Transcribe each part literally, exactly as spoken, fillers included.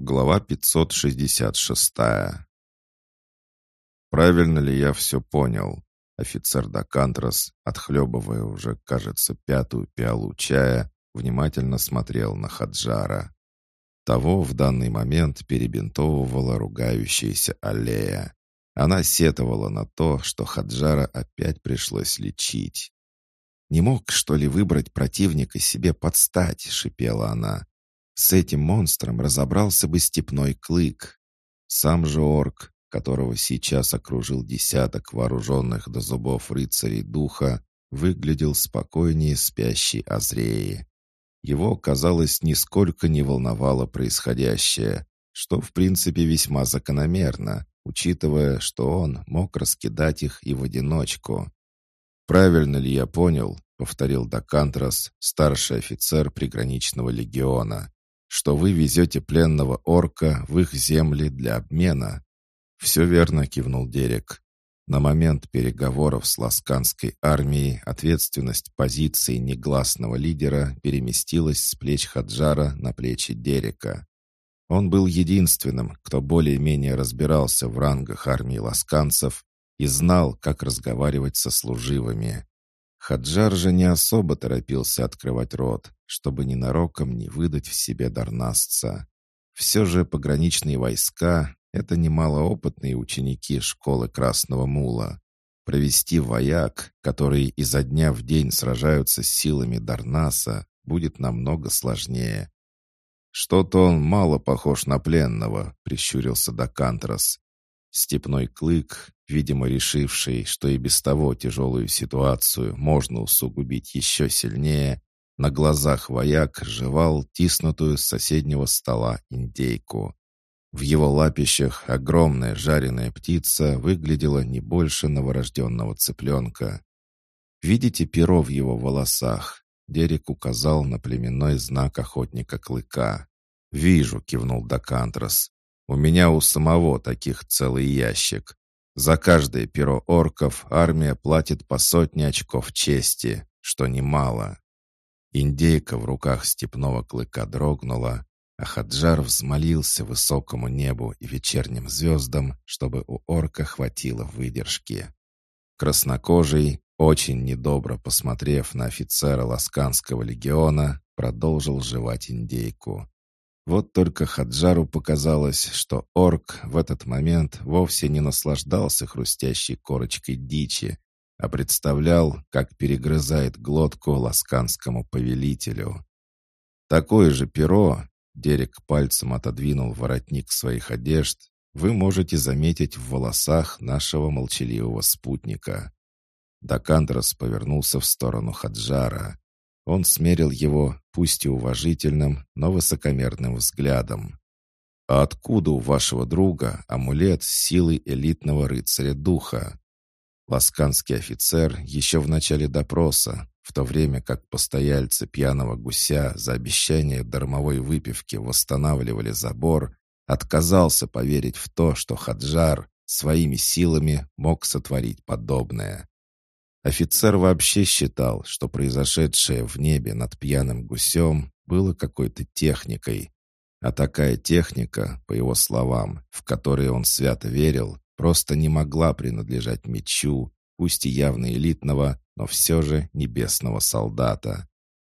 Глава пятьсот шестьдесят шесть. «Правильно ли я все понял?» Офицер Дакантрос, отхлебывая уже, кажется, пятую пиалу чая, внимательно смотрел на Хаджара. Того в данный момент перебинтовывала ругающаяся Аллея. Она сетовала на то, что Хаджара опять пришлось лечить. «Не мог, что ли, выбрать противника себе под стать?» — шипела она. «С этим монстром разобрался бы степной клык». Сам же орк, которого сейчас окружил десяток вооруженных до зубов рыцарей духа, выглядел спокойнее спящей Азреи. Его, казалось, нисколько не волновало происходящее, что, в принципе, весьма закономерно, учитывая, что он мог раскидать их и в одиночку. «Правильно ли я понял?» — повторил Дакантрос, старший офицер приграничного легиона, «что вы везете пленного орка в их земли для обмена». «Все верно», — кивнул Дерек. На момент переговоров с ласканской армией ответственность позиции негласного лидера переместилась с плеч Хаджара на плечи Дерека. Он был единственным, кто более-менее разбирался в рангах армии ласканцев и знал, как разговаривать со служивыми. Хаджар же не особо торопился открывать рот, чтобы ненароком не выдать в себе дарнасца. Все же пограничные войска — это немалоопытные ученики школы Красного Мула. Провести вояк, которые изо дня в день сражаются с силами Дарнаса, будет намного сложнее. «Что-то он мало похож на пленного», — прищурился Дакантрос. Степной клык, видимо, решивший, что и без того тяжелую ситуацию можно усугубить еще сильнее, на глазах вояк жевал тиснутую с соседнего стола индейку. В его лапищах огромная жареная птица выглядела не больше новорожденного цыпленка. «Видите перо в его волосах?» — Дерек указал на племенной знак охотника клыка. «Вижу», — кивнул Дакантрос. «У меня у самого таких целый ящик. За каждое перо орков армия платит по сотне очков чести, что немало». Индейка в руках степного клыка дрогнула, а Хаджар взмолился высокому небу и вечерним звездам, чтобы у орка хватило выдержки. Краснокожий, очень недобро посмотрев на офицера Ласканского легиона, продолжил жевать индейку. Вот только Хаджару показалось, что орк в этот момент вовсе не наслаждался хрустящей корочкой дичи, а представлял, как перегрызает глотку ласканскому повелителю. Такое же перо, Дерек пальцем отодвинул воротник своих одежд, вы можете заметить в волосах нашего молчаливого спутника. Дакантрос повернулся в сторону Хаджара. Он смерил его, пусть и уважительным, но высокомерным взглядом. «А откуда у вашего друга амулет с силой элитного рыцаря духа?» Ласканский офицер еще в начале допроса, в то время как постояльцы пьяного гуся за обещание дармовой выпивки восстанавливали забор, отказался поверить в то, что Хаджар своими силами мог сотворить подобное. Офицер вообще считал, что произошедшее в небе над пьяным гусем было какой-то техникой. А такая техника, по его словам, в которой он свято верил, просто не могла принадлежать мечу, пусть и явно элитного, но все же небесного солдата.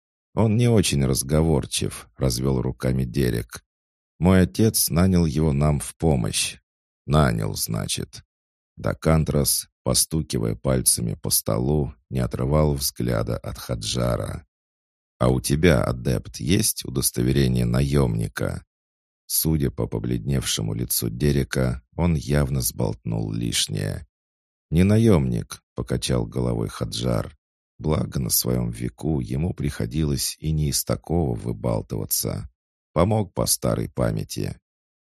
«Он не очень разговорчив», — развел руками Дерек. «Мой отец нанял его нам в помощь». «Нанял, значит». Дакантрос, постукивая пальцами по столу, не отрывал взгляда от Хаджара. «А у тебя, адепт, есть удостоверение наемника?» Судя по побледневшему лицу Дерека, он явно сболтнул лишнее. «Не наемник», — покачал головой Хаджар. Благо на своем веку ему приходилось и не из такого выбалтываться. Помог по старой памяти.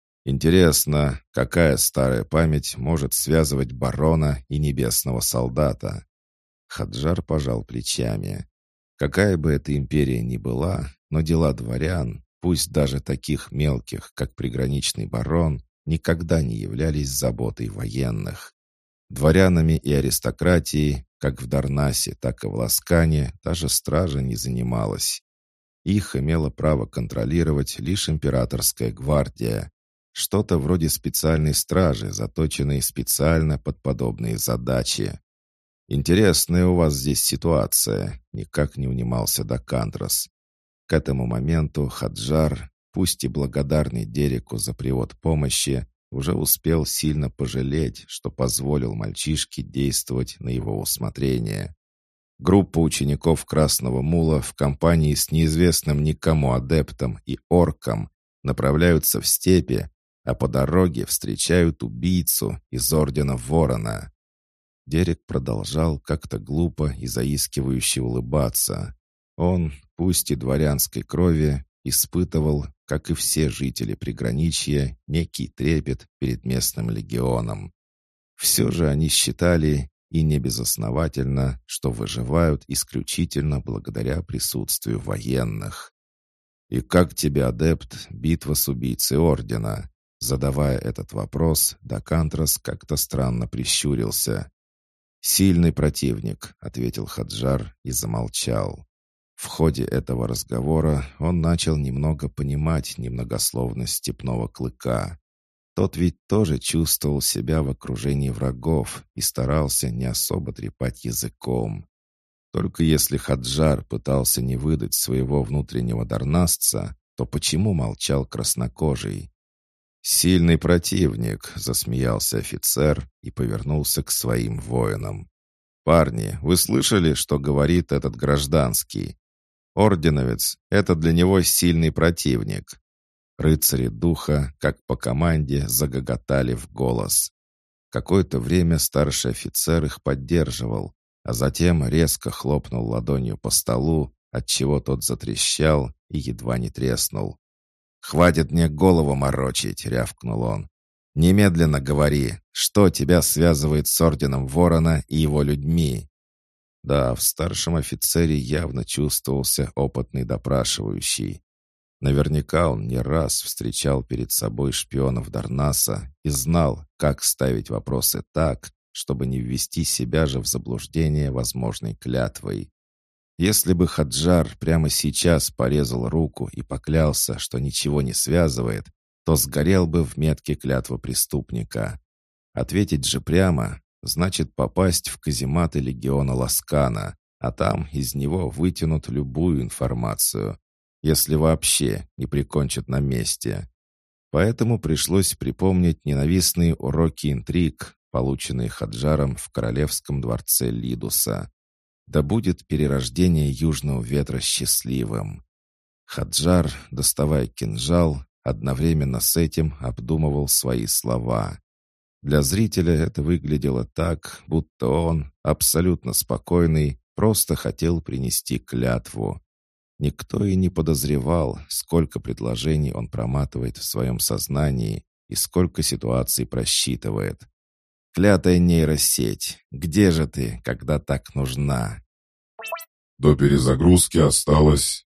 Интересно, какая старая память может связывать барона и небесного солдата? Хаджар пожал плечами. Какая бы эта империя ни была, но дела дворян, пусть даже таких мелких, как приграничный барон, никогда не являлись заботой военных. Дворянами и аристократией, как в Дарнасе, так и в Ласкане, даже стража не занималась. Их имела право контролировать лишь императорская гвардия, Что-то вроде специальной стражи, заточенной специально под подобные задачи. «Интересная у вас здесь ситуация», — никак не унимался Дакантрос. К этому моменту Хаджар, пусть и благодарный Дереку за привод помощи, уже успел сильно пожалеть, что позволил мальчишке действовать на его усмотрение. Группа учеников Красного Мула в компании с неизвестным никому адептом и орком направляются в степи, а по дороге встречают убийцу из Ордена Ворона. Дерек продолжал как-то глупо и заискивающе улыбаться. Он, пусть и дворянской крови, испытывал, как и все жители приграничья, некий трепет перед местным легионом. Все же они считали, и не безосновательно, что выживают исключительно благодаря присутствию военных. «И как тебе, адепт, битва с убийцей Ордена?» Задавая этот вопрос, Дакантрос как-то странно прищурился. «Сильный противник», — ответил Хаджар и замолчал. В ходе этого разговора он начал немного понимать немногословность степного клыка. Тот ведь тоже чувствовал себя в окружении врагов и старался не особо трепать языком. Только если Хаджар пытался не выдать своего внутреннего дарнасца, то почему молчал краснокожий? «Сильный противник», — засмеялся офицер и повернулся к своим воинам. «Парни, вы слышали, что говорит этот гражданский? Орденовец — это для него сильный противник». Рыцари духа, как по команде, загоготали в голос. Какое-то время старший офицер их поддерживал, а затем резко хлопнул ладонью по столу, отчего тот затрещал и едва не треснул. «Хватит мне голову морочить!» — рявкнул он. «Немедленно говори, что тебя связывает с Орденом Ворона и его людьми?» Да, в старшем офицере явно чувствовался опытный допрашивающий. Наверняка он не раз встречал перед собой шпионов Дарнаса и знал, как ставить вопросы так, чтобы не ввести себя же в заблуждение возможной клятвой. Если бы Хаджар прямо сейчас порезал руку и поклялся, что ничего не связывает, то сгорел бы в метке клятвы преступника. Ответить же прямо значит попасть в казематы легиона Ласкана, а там из него вытянут любую информацию, если вообще не прикончат на месте. Поэтому пришлось припомнить ненавистные уроки интриг, полученные Хаджаром в королевском дворце Лидуса. Да будет перерождение южного ветра счастливым. Хаджар, доставая кинжал, одновременно с этим обдумывал свои слова. Для зрителя это выглядело так, будто он, абсолютно спокойный, просто хотел принести клятву. Никто и не подозревал, сколько предложений он проматывает в своем сознании и сколько ситуаций просчитывает. «Клятая нейросеть, где же ты, когда так нужна?» До перезагрузки осталось...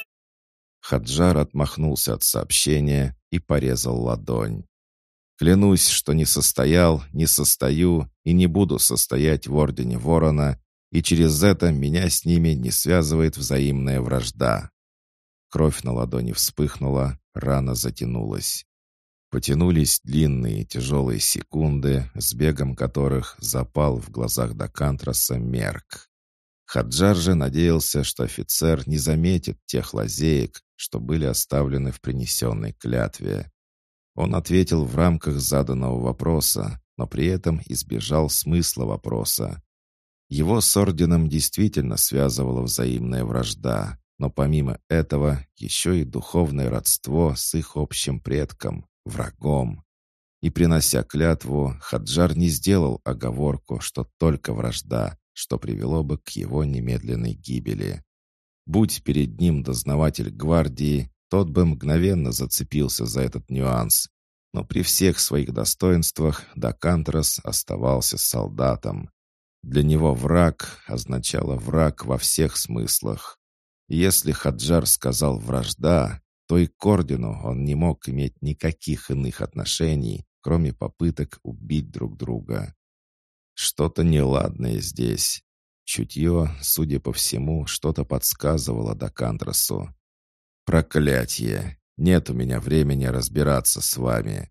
Хаджар отмахнулся от сообщения и порезал ладонь. «Клянусь, что не состоял, не состою и не буду состоять в Ордене Ворона, и через это меня с ними не связывает взаимная вражда». Кровь на ладони вспыхнула, рана затянулась. Потянулись длинные тяжелые секунды, с бегом которых запал в глазах Дакантроса мерк. Хаджар же надеялся, что офицер не заметит тех лазеек, что были оставлены в принесенной клятве. Он ответил в рамках заданного вопроса, но при этом избежал смысла вопроса. Его с орденом действительно связывала взаимная вражда, но помимо этого еще и духовное родство с их общим предком, врагом. И принося клятву, Хаджар не сделал оговорку, что только вражда, что привело бы к его немедленной гибели. Будь перед ним дознаватель гвардии, тот бы мгновенно зацепился за этот нюанс. Но при всех своих достоинствах Дакантрос оставался солдатом. Для него враг означало враг во всех смыслах. И если Хаджар сказал «вражда», то и к ордену он не мог иметь никаких иных отношений, кроме попыток убить друг друга. Что-то неладное здесь. Чутье, судя по всему, что-то подсказывало Дакантросу. «Проклятье! Нет у меня времени разбираться с вами.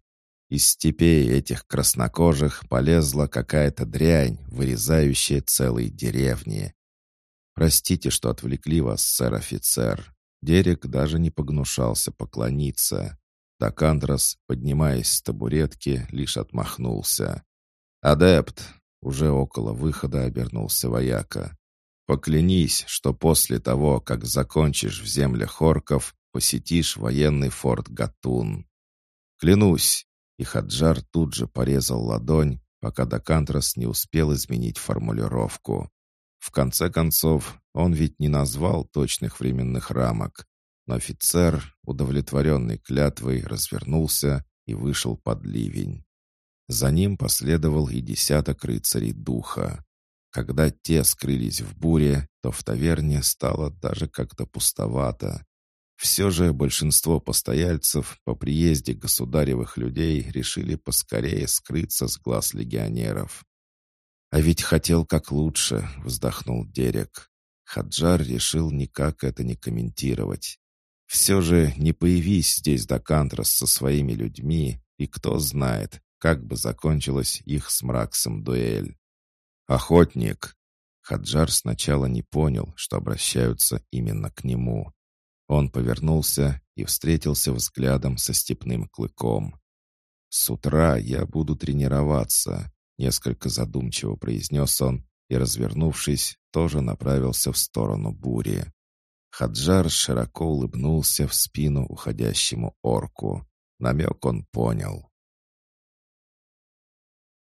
Из степей этих краснокожих полезла какая-то дрянь, вырезающая целые деревни. «Простите, что отвлекли вас, сэр-офицер». Дерек даже не погнушался поклониться. Дакантрос, поднимаясь с табуретки, лишь отмахнулся. «Адепт!» — уже около выхода обернулся вояка. «Поклянись, что после того, как закончишь в землях орков, посетишь военный форт Гатун». «Клянусь!» — и Хаджар тут же порезал ладонь, пока Дакантрос не успел изменить формулировку. В конце концов, он ведь не назвал точных временных рамок, но офицер, удовлетворенный клятвой, развернулся и вышел под ливень. За ним последовал и десяток рыцарей духа. Когда те скрылись в буре, то в таверне стало даже как-то пустовато. Все же большинство постояльцев по приезде государевых людей решили поскорее скрыться с глаз легионеров. «А ведь хотел как лучше», — вздохнул Дерек. Хаджар решил никак это не комментировать. Все же не появись здесь Дакантрос со своими людьми, и кто знает, как бы закончилась их с Мраксом дуэль. «Охотник!» Хаджар сначала не понял, что обращаются именно к нему. Он повернулся и встретился взглядом со степным клыком. «С утра я буду тренироваться», — несколько задумчиво произнес он и, развернувшись, тоже направился в сторону бури. Хаджар широко улыбнулся в спину уходящему орку. Намек он понял.